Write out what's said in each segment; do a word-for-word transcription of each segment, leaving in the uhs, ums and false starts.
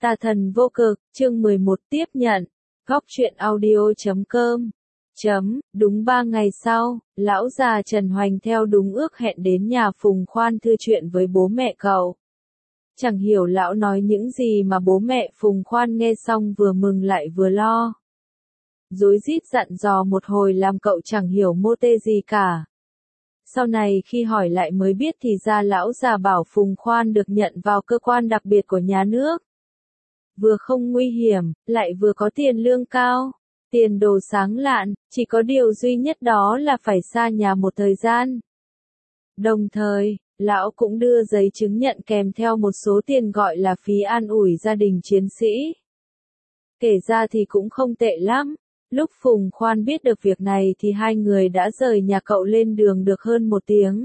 Tà thần vô cực, chương mười một tiếp nhận. Góc truyện audio chấm com. Chấm, đúng ba ngày sau, lão già Trần Hoành theo đúng ước hẹn đến nhà Phùng Khoan thư chuyện với bố mẹ cậu. Chẳng hiểu lão nói những gì mà bố mẹ Phùng Khoan nghe xong vừa mừng lại vừa lo. Rối rít dặn dò một hồi làm cậu chẳng hiểu mô tê gì cả. Sau này khi hỏi lại mới biết thì ra lão già bảo Phùng Khoan được nhận vào cơ quan đặc biệt của nhà nước. Vừa không nguy hiểm, lại vừa có tiền lương cao, tiền đồ sáng lạn, chỉ có điều duy nhất đó là phải xa nhà một thời gian. Đồng thời, lão cũng đưa giấy chứng nhận kèm theo một số tiền gọi là phí an ủi gia đình chiến sĩ. Kể ra thì cũng không tệ lắm. Lúc Phùng Khoan biết được việc này thì hai người đã rời nhà cậu lên đường được hơn một tiếng.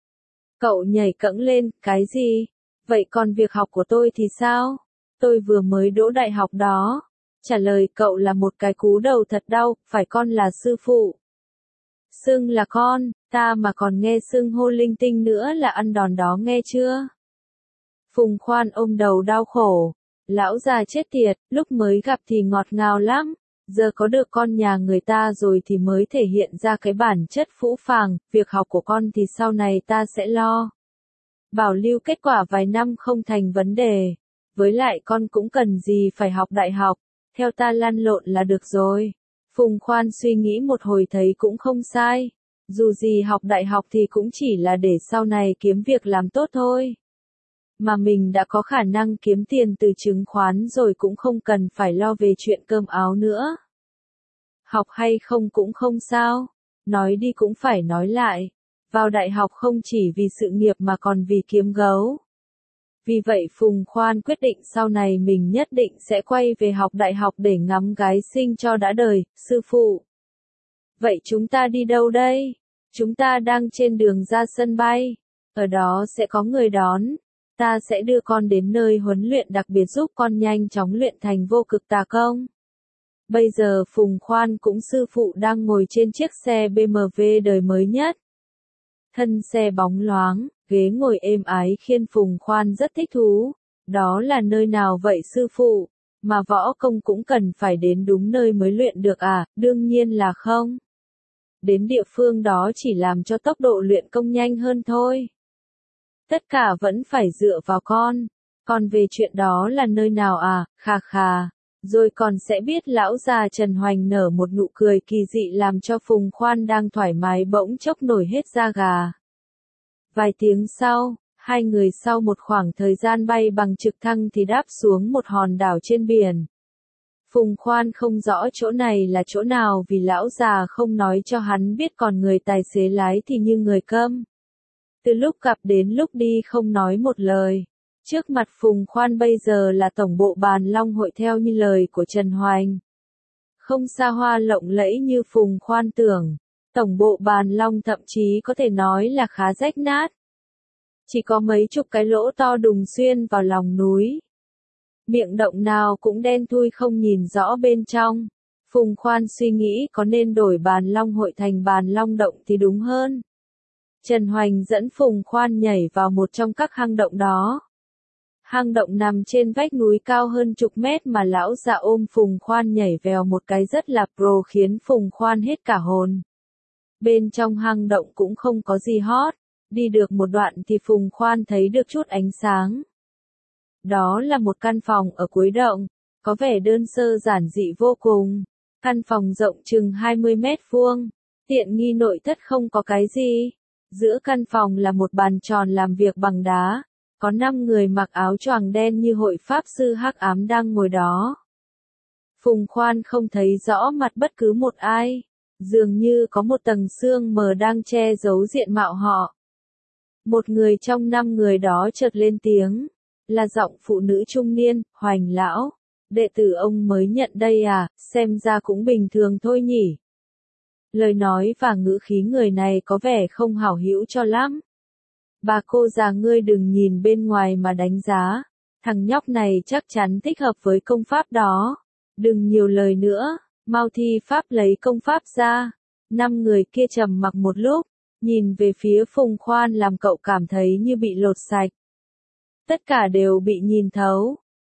Cậu nhảy cẫng lên, cái gì? Vậy còn việc học của tôi thì sao? Tôi vừa mới đỗ đại học đó. Trả lời cậu là một cái cú đầu thật đau, phải con là sư phụ. Xưng là con, ta mà còn nghe xưng hô linh tinh nữa là ăn đòn đó nghe chưa? Phùng Khoan ôm đầu đau khổ. Lão già chết tiệt, lúc mới gặp thì ngọt ngào lắm. Giờ có được con nhà người ta rồi thì mới thể hiện ra cái bản chất phũ phàng, việc học của con thì sau này ta sẽ lo. Bảo lưu kết quả vài năm không thành vấn đề. Với lại con cũng cần gì phải học đại học, theo ta lăn lộn là được rồi. Phùng Khoan suy nghĩ một hồi thấy cũng không sai. Dù gì học đại học thì cũng chỉ là để sau này kiếm việc làm tốt thôi. Mà mình đã có khả năng kiếm tiền từ chứng khoán rồi cũng không cần phải lo về chuyện cơm áo nữa. Học hay không cũng không sao. Nói đi cũng phải nói lại. Vào đại học không chỉ vì sự nghiệp mà còn vì kiếm gấu. Vì vậy Phùng Khoan quyết định sau này mình nhất định sẽ quay về học đại học để ngắm gái xinh cho đã đời, sư phụ. Vậy chúng ta đi đâu đây? Chúng ta đang trên đường ra sân bay. Ở đó sẽ có người đón. Ta sẽ đưa con đến nơi huấn luyện đặc biệt giúp con nhanh chóng luyện thành vô cực tà công. Bây giờ Phùng Khoan cũng sư phụ đang ngồi trên chiếc xe bê em vê đời mới nhất. Thân xe bóng loáng, ghế ngồi êm ái khiến Phùng Khoan rất thích thú. Đó là nơi nào vậy sư phụ? Mà võ công cũng cần phải đến đúng nơi mới luyện được à? Đương nhiên là không. Đến địa phương đó chỉ làm cho tốc độ luyện công nhanh hơn thôi. Tất cả vẫn phải dựa vào con. Còn về chuyện đó là nơi nào à? Khà khà. Rồi còn sẽ biết. Lão già Trần Hoành nở một nụ cười kỳ dị làm cho Phùng Khoan đang thoải mái bỗng chốc nổi hết da gà. Vài tiếng sau, hai người sau một khoảng thời gian bay bằng trực thăng thì đáp xuống một hòn đảo trên biển. Phùng Khoan không rõ chỗ này là chỗ nào vì lão già không nói cho hắn biết, còn người tài xế lái thì như người câm. Từ lúc gặp đến lúc đi không nói một lời. Trước mặt Phùng Khoan bây giờ là tổng bộ Bàn Long hội theo như lời của Trần Hoành. Không xa hoa lộng lẫy như Phùng Khoan tưởng. Tổng bộ Bàn Long thậm chí có thể nói là khá rách nát. Chỉ có mấy chục cái lỗ to đùng xuyên vào lòng núi. Miệng động nào cũng đen thui không nhìn rõ bên trong. Phùng Khoan suy nghĩ có nên đổi Bàn Long hội thành Bàn Long động thì đúng hơn. Trần Hoành dẫn Phùng Khoan nhảy vào một trong các hang động đó. Hang động nằm trên vách núi cao hơn chục mét mà lão già ôm Phùng Khoan nhảy vèo một cái rất là pro khiến Phùng Khoan hết cả hồn. Bên trong hang động cũng không có gì hot. Đi được một đoạn thì Phùng Khoan thấy được chút ánh sáng. Đó là một căn phòng ở cuối động, có vẻ đơn sơ giản dị vô cùng. Căn phòng rộng chừng hai mươi mét vuông, tiện nghi nội thất không có cái gì. Giữa căn phòng là một bàn tròn làm việc bằng đá, có năm người mặc áo choàng đen như hội pháp sư hắc ám đang ngồi đó. Phùng Khoan không thấy rõ mặt bất cứ một ai, dường như có một tầng sương mờ đang che giấu diện mạo họ. Một người trong năm người đó chợt lên tiếng, là giọng phụ nữ trung niên. Hoành lão, đệ tử ông mới nhận đây à, xem ra cũng bình thường thôi nhỉ. Lời nói và ngữ khí người này có vẻ không hảo hữu cho lắm. Bà cô già ngươi đừng nhìn bên ngoài mà đánh giá, thằng nhóc này chắc chắn thích hợp với công pháp đó. Đừng nhiều lời nữa, mau thi pháp lấy công pháp ra. Năm người kia trầm mặc một lúc. Nhìn về phía Phùng Khoan làm cậu cảm thấy như bị lột sạch. Tất cả đều bị nhìn thấu.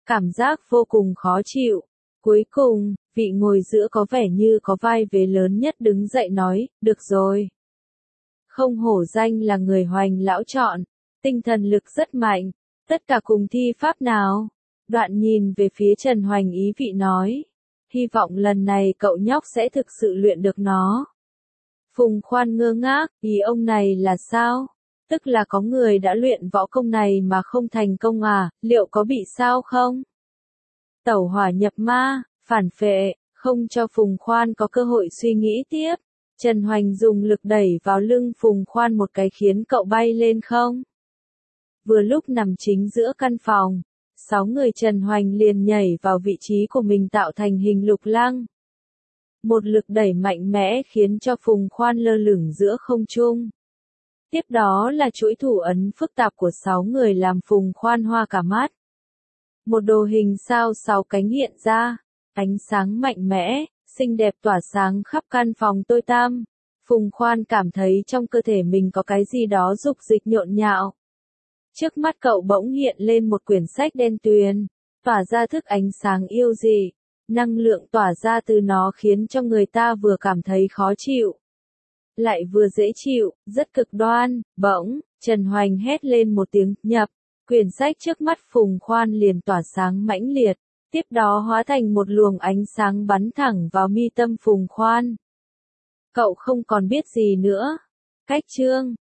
cảm giác vô cùng khó chịu. Cuối cùng, vị ngồi giữa có vẻ như có vai vế lớn nhất đứng dậy nói, được rồi. Không hổ danh là người Hoành lão chọn, tinh thần lực rất mạnh, tất cả cùng thi pháp nào. Đoạn nhìn về phía Trần Hoành ý vị nói, hy vọng lần này cậu nhóc sẽ thực sự luyện được nó. Phùng Khoan ngơ ngác, ý ông này là sao? Tức là có người đã luyện võ công này mà không thành công à, liệu có bị sao không? Tẩu hỏa nhập ma, phản phệ, không cho Phùng Khoan có cơ hội suy nghĩ tiếp. Trần Hoành dùng lực đẩy vào lưng Phùng Khoan một cái khiến cậu bay lên không. Vừa lúc nằm chính giữa căn phòng, sáu người Trần Hoành liền nhảy vào vị trí của mình tạo thành hình lục lăng. Một lực đẩy mạnh mẽ khiến cho Phùng Khoan lơ lửng giữa không trung. Tiếp đó là chuỗi thủ ấn phức tạp của sáu người làm Phùng Khoan hoa cả mắt. Một đồ hình sao sáu cánh hiện ra, ánh sáng mạnh mẽ, xinh đẹp tỏa sáng khắp căn phòng tối tăm. Phùng Khoan cảm thấy trong cơ thể mình có cái gì đó dục dịch nhộn nhạo. Trước mắt cậu bỗng hiện lên một quyển sách đen tuyền, tỏa ra thức ánh sáng yêu dị. Năng lượng tỏa ra từ nó khiến cho người ta vừa cảm thấy khó chịu, lại vừa dễ chịu, rất cực đoan. Bỗng, Trần Hoành hét lên một tiếng, nhập. Quyển sách trước mắt Phùng Khoan liền tỏa sáng mãnh liệt, tiếp đó hóa thành một luồng ánh sáng bắn thẳng vào mi tâm Phùng Khoan. Cậu không còn biết gì nữa. Cách chương